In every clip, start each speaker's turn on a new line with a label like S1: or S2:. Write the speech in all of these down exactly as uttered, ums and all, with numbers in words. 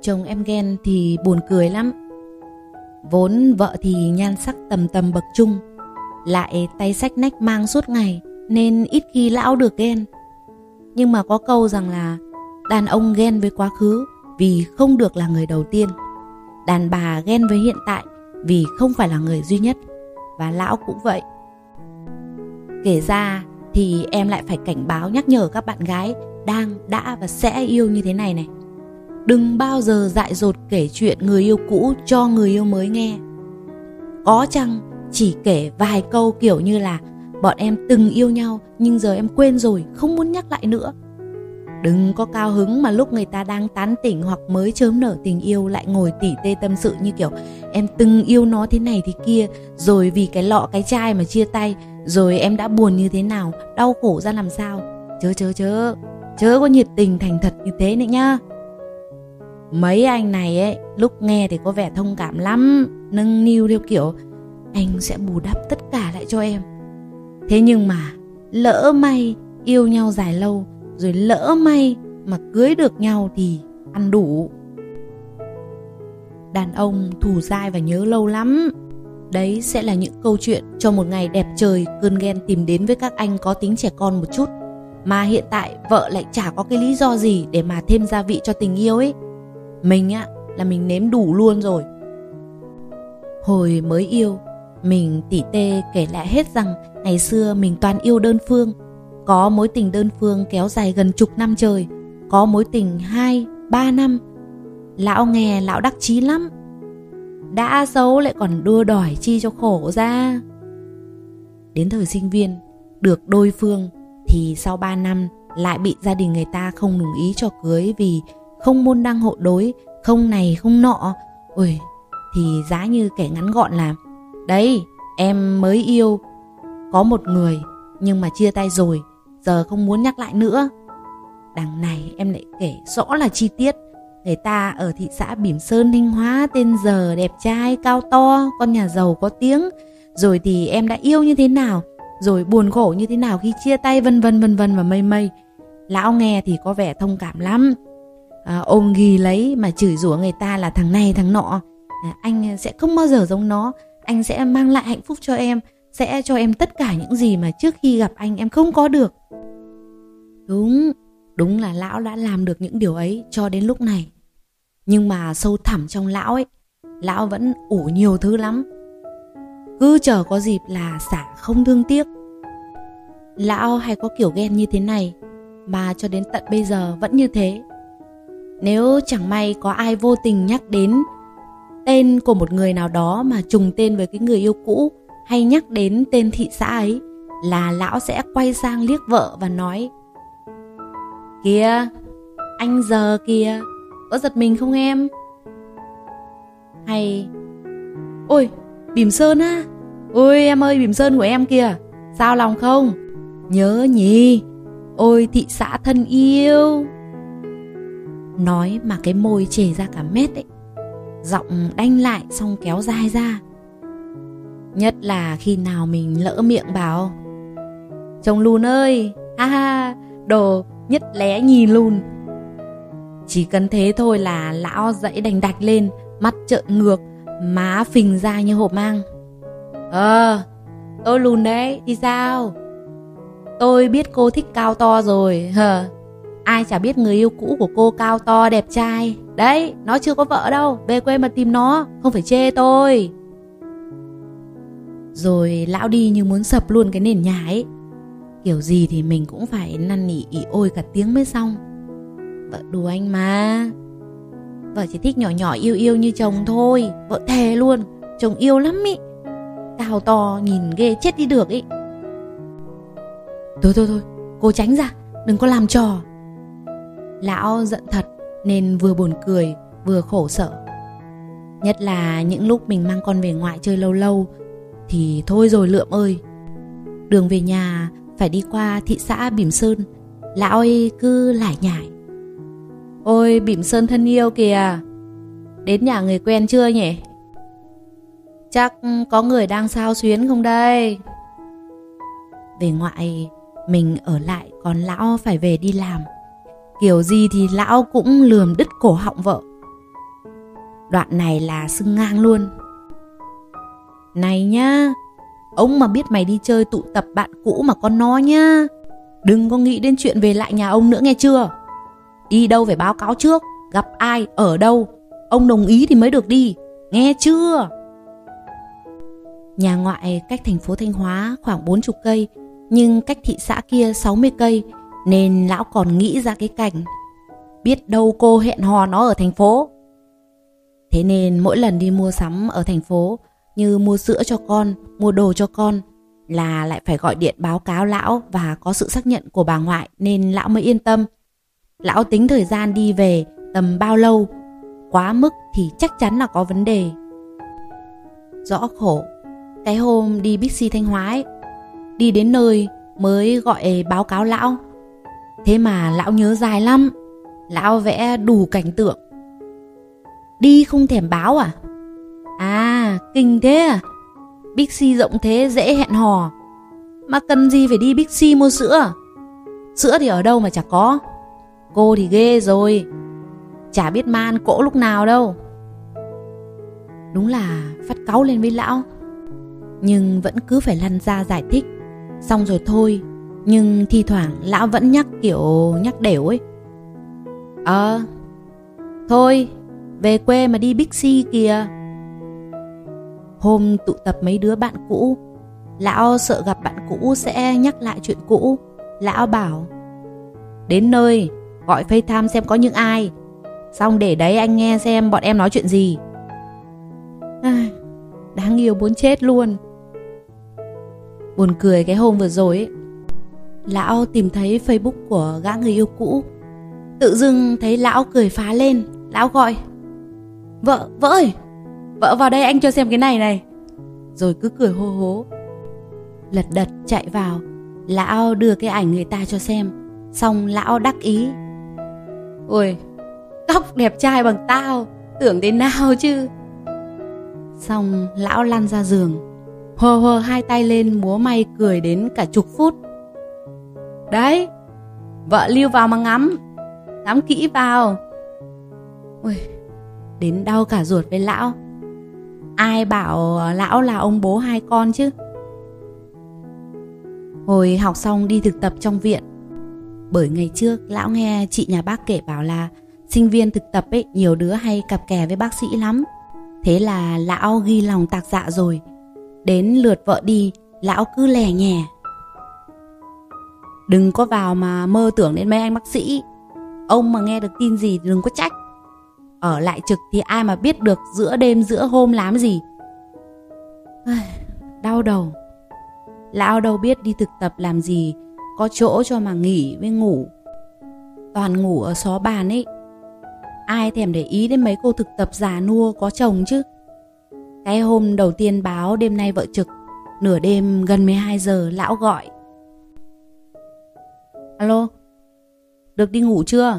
S1: chồng em ghen thì buồn cười lắm. Vốn vợ thì nhan sắc tầm tầm bậc trung, lại tay xách nách mang suốt ngày, nên ít khi lão được ghen. Nhưng mà có câu rằng là đàn ông ghen với quá khứ vì không được là người đầu tiên, đàn bà ghen với hiện tại vì không phải là người duy nhất. Và lão cũng vậy. Kể ra thì em lại phải cảnh báo nhắc nhở các bạn gái đang, đã và sẽ yêu như thế này này. Đừng bao giờ dại dột kể chuyện người yêu cũ cho người yêu mới nghe. Có chăng chỉ kể vài câu kiểu như là bọn em từng yêu nhau nhưng giờ em quên rồi, không muốn nhắc lại nữa. Đừng có cao hứng mà lúc người ta đang tán tỉnh hoặc mới chớm nở tình yêu lại ngồi tỉ tê tâm sự như kiểu em từng yêu nó thế này thế kia, rồi vì cái lọ cái chai mà chia tay, rồi em đã buồn như thế nào, đau khổ ra làm sao. Chớ chớ chớ, chớ có nhiệt tình thành thật như thế nữa nhá. Mấy anh này ấy, lúc nghe thì có vẻ thông cảm lắm, nâng niu theo kiểu anh sẽ bù đắp tất cả lại cho em. Thế nhưng mà lỡ may yêu nhau dài lâu, rồi lỡ may mà cưới được nhau thì ăn đủ. Đàn ông thù dai và nhớ lâu lắm. Đấy sẽ là những câu chuyện cho một ngày đẹp trời cơn ghen tìm đến với các anh có tính trẻ con một chút. Mà hiện tại vợ lại chả có cái lý do gì để mà thêm gia vị cho tình yêu ấy. Mình á là mình nếm đủ luôn rồi. Hồi mới yêu, mình tỉ tê kể lại hết rằng ngày xưa mình toàn yêu đơn phương. Có mối tình đơn phương kéo dài gần chục năm trời, có mối tình hai, ba năm. Lão nghe lão đắc chí lắm. Đã xấu lại còn đua đòi chi cho khổ ra. Đến thời sinh viên, được đôi phương thì sau ba năm lại bị gia đình người ta không đồng ý cho cưới vì không môn đăng hộ đối, không này không nọ. Ôi, thì giá như kể ngắn gọn là đấy, em mới yêu có một người nhưng mà chia tay rồi, giờ không muốn nhắc lại nữa. Đằng này em lại kể rõ là chi tiết. Người ta ở thị xã Bỉm Sơn, Thanh Hóa, tên giờ đẹp trai, cao to, con nhà giàu có tiếng. Rồi thì em đã yêu như thế nào, rồi buồn khổ như thế nào khi chia tay, vân vân vân vân và mây mây. Lão nghe thì có vẻ thông cảm lắm, à, ôm ghi lấy mà chửi rủa người ta là thằng này thằng nọ. à, Anh sẽ không bao giờ giống nó, anh sẽ mang lại hạnh phúc cho em, sẽ cho em tất cả những gì mà trước khi gặp anh em không có được. Đúng, đúng là lão đã làm được những điều ấy cho đến lúc này. Nhưng mà sâu thẳm trong lão ấy, lão vẫn ủ nhiều thứ lắm. Cứ chờ có dịp là xả không thương tiếc. Lão hay có kiểu ghen như thế này, mà cho đến tận bây giờ vẫn như thế. Nếu chẳng may có ai vô tình nhắc đến tên của một người nào đó mà trùng tên với cái người yêu cũ, hay nhắc đến tên thị xã ấy, là lão sẽ quay sang liếc vợ và nói: kìa, anh giờ kìa, có giật mình không em? Hay: ôi, Bỉm Sơn á, ôi em ơi, Bỉm Sơn của em kìa, sao lòng không? Nhớ nhỉ, ôi thị xã thân yêu. Nói mà cái môi chề ra cả mét ấy, giọng đanh lại xong kéo dài ra. Nhất là khi nào mình lỡ miệng bảo: chồng lùn ơi, ha ha, đồ nhất lé nhì lùn. Chỉ cần thế thôi là lão dãy đành đạch lên, mắt trợn ngược, má phình ra như hộp mang. Ờ, tôi lùn đấy, thì sao? Tôi biết cô thích cao to rồi, hờ. Ai chả biết người yêu cũ của cô cao to đẹp trai. Đấy, nó chưa có vợ đâu, về quê mà tìm nó, không phải chê tôi. Rồi lão đi như muốn sập luôn cái nền nhà ấy. Kiểu gì thì mình cũng phải năn nỉ ỉ ôi cả tiếng mới xong. Vợ đùa anh mà, vợ chỉ thích nhỏ nhỏ yêu yêu như chồng thôi. Vợ thề luôn, chồng yêu lắm ý, cao to nhìn ghê chết đi được ý. Thôi thôi thôi, cô tránh ra, đừng có làm trò. Lão giận thật nên vừa buồn cười vừa khổ sở. Nhất là những lúc mình mang con về ngoại chơi lâu lâu thì thôi rồi Lượm ơi. Đường về nhà phải đi qua thị xã Bỉm Sơn, lão ấy cứ lải nhải: ôi Bỉm Sơn thân yêu kìa, đến nhà người quen chưa nhỉ? Chắc có người đang xao xuyến không đây? Về ngoại mình ở lại, còn lão phải về đi làm. Kiểu gì thì lão cũng lườm đứt cổ họng vợ. Đoạn này là xưng ngang luôn. Này nhá, ông mà biết mày đi chơi tụ tập bạn cũ mà con nó nhá, đừng có nghĩ đến chuyện về lại nhà ông nữa nghe chưa. Đi đâu phải báo cáo trước, gặp ai, ở đâu, ông đồng ý thì mới được đi, nghe chưa. Nhà ngoại cách thành phố Thanh Hóa khoảng bốn mươi cây, nhưng cách thị xã kia sáu mươi cây, nên lão còn nghĩ ra cái cảnh biết đâu cô hẹn hò nó ở thành phố. Thế nên mỗi lần đi mua sắm ở thành phố, như mua sữa cho con, mua đồ cho con, là lại phải gọi điện báo cáo lão và có sự xác nhận của bà ngoại, nên lão mới yên tâm. Lão tính thời gian đi về tầm bao lâu, quá mức thì chắc chắn là có vấn đề. Rõ khổ, cái hôm đi Bixi Thanh Hóa ấy, đi đến nơi mới gọi báo cáo lão. Thế mà lão nhớ dài lắm, lão vẽ đủ cảnh tượng. Đi không thèm báo à? À, kinh thế à? Bixi rộng thế dễ hẹn hò, mà cần gì phải đi Bixi mua sữa? Sữa thì ở đâu mà chả có. Cô thì ghê rồi, chả biết man cỗ lúc nào đâu. Đúng là phát cáu lên với lão, nhưng vẫn cứ phải lăn ra giải thích. Xong rồi thôi, nhưng thi thoảng lão vẫn nhắc kiểu nhắc đểu ấy. Ờ, thôi, về quê mà đi Bixi kìa. Hôm tụ tập mấy đứa bạn cũ, lão sợ gặp bạn cũ sẽ nhắc lại chuyện cũ. Lão bảo, đến nơi gọi FaceTime xem có những ai, xong để đấy anh nghe xem bọn em nói chuyện gì. À, đáng yêu muốn chết luôn. Buồn cười cái hôm vừa rồi ấy, lão tìm thấy Facebook của gã người yêu cũ. Tự dưng thấy lão cười phá lên. Lão gọi, Vợ, vợ ơi, vợ vào đây anh cho xem cái này này. Rồi cứ cười hô hố. Lật đật chạy vào, lão đưa cái ảnh người ta cho xem. Xong lão đắc ý, ôi, tóc đẹp trai bằng tao, tưởng đến nào chứ. Xong lão lăn ra giường, hơ hơ hai tay lên múa may cười đến cả chục phút. Đấy, vợ lưu vào mà ngắm, ngắm kỹ vào. Ui, đến đau cả ruột với lão. Ai bảo lão là ông bố hai con chứ. Hồi học xong đi thực tập trong viện, bởi ngày trước lão nghe chị nhà bác kể bảo là sinh viên thực tập ấy, nhiều đứa hay cặp kè với bác sĩ lắm. Thế là lão ghi lòng tạc dạ rồi. Đến lượt vợ đi, lão cứ lè nhè, đừng có vào mà mơ tưởng đến mấy anh bác sĩ. Ông mà nghe được tin gì thì đừng có trách. Ở lại trực thì ai mà biết được giữa đêm giữa hôm làm gì. Đau đầu. Lão đâu biết đi thực tập làm gì có chỗ cho mà nghỉ với ngủ. Toàn ngủ ở xó bàn ấy. Ai thèm để ý đến mấy cô thực tập già nua có chồng chứ. Cái hôm đầu tiên báo đêm nay vợ trực, nửa đêm gần mười hai giờ lão gọi. Alo, được đi ngủ chưa?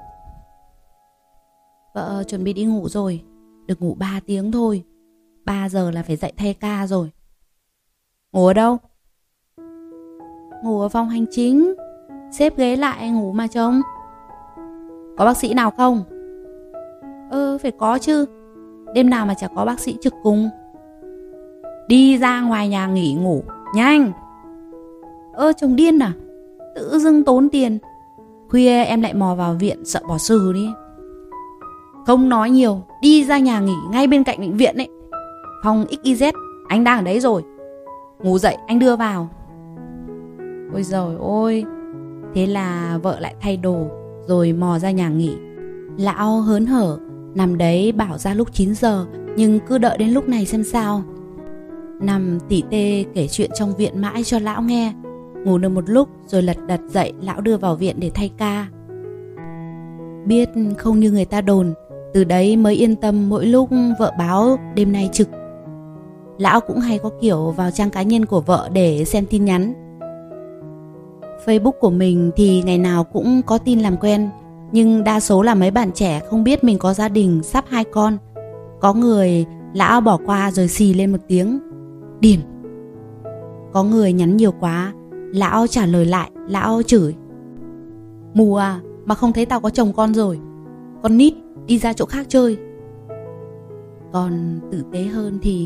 S1: Vợ chuẩn bị đi ngủ rồi, được ngủ ba tiếng thôi. ba giờ là phải dậy thay ca rồi. Ngủ ở đâu? Ngủ ở phòng hành chính, xếp ghế lại ngủ mà trông. Có bác sĩ nào không? Ừ, phải có chứ, đêm nào mà chả có bác sĩ trực cùng. Đi ra ngoài nhà nghỉ ngủ, nhanh. Ơ, chồng điên à? Tự dưng tốn tiền, khuya em lại mò vào viện, sợ bỏ xừ đi. Không nói nhiều, đi ra nhà nghỉ ngay bên cạnh bệnh viện ấy. Phòng ích i dét, anh đang ở đấy rồi. Ngủ dậy anh đưa vào. Ôi giời ôi. Thế là vợ lại thay đồ rồi mò ra nhà nghỉ. Lão hớn hở nằm đấy bảo ra lúc chín giờ, nhưng cứ đợi đến lúc này xem sao. Nằm tỉ tê kể chuyện trong viện mãi cho lão nghe. Ngủ được một lúc rồi lật đật dậy, lão đưa vào viện để thay ca. Biết không như người ta đồn, từ đấy mới yên tâm mỗi lúc vợ báo đêm nay trực. Lão cũng hay có kiểu vào trang cá nhân của vợ để xem tin nhắn. Facebook của mình thì ngày nào cũng có tin làm quen, nhưng đa số là mấy bạn trẻ không biết mình có gia đình sắp hai con. Có người lão bỏ qua rồi xì lên một tiếng, điên. Có người nhắn nhiều quá, lão trả lời lại, lão chửi, mù à, mà không thấy tao có chồng con rồi, con nít, đi ra chỗ khác chơi. Còn tử tế hơn thì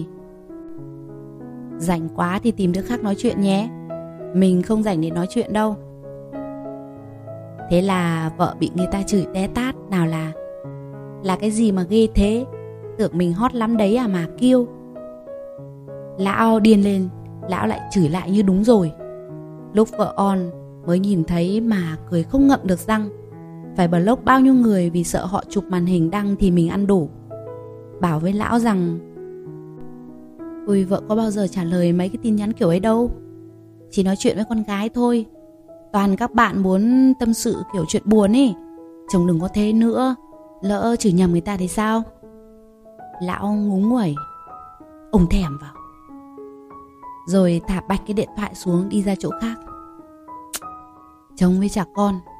S1: rảnh quá thì tìm đứa khác nói chuyện nhé, mình không rảnh để nói chuyện đâu. Thế là vợ bị người ta chửi té tát. Nào là Là cái gì mà ghê thế, tưởng mình hot lắm đấy à mà kêu. Lão điên lên, lão lại chửi lại như đúng rồi. Lúc vợ on mới nhìn thấy mà cười không ngậm được răng. Phải block bao nhiêu người vì sợ họ chụp màn hình đăng thì mình ăn đổ. Bảo với lão rằng ôi vợ có bao giờ trả lời mấy cái tin nhắn kiểu ấy đâu, chỉ nói chuyện với con gái thôi. Toàn các bạn muốn tâm sự kiểu chuyện buồn ấy. Chồng đừng có thế nữa, lỡ chửi nhầm người ta thì sao. Lão ngúng nguẩy, ông thèm vào, rồi thả bạch cái điện thoại xuống đi ra chỗ khác. Chồng với trả con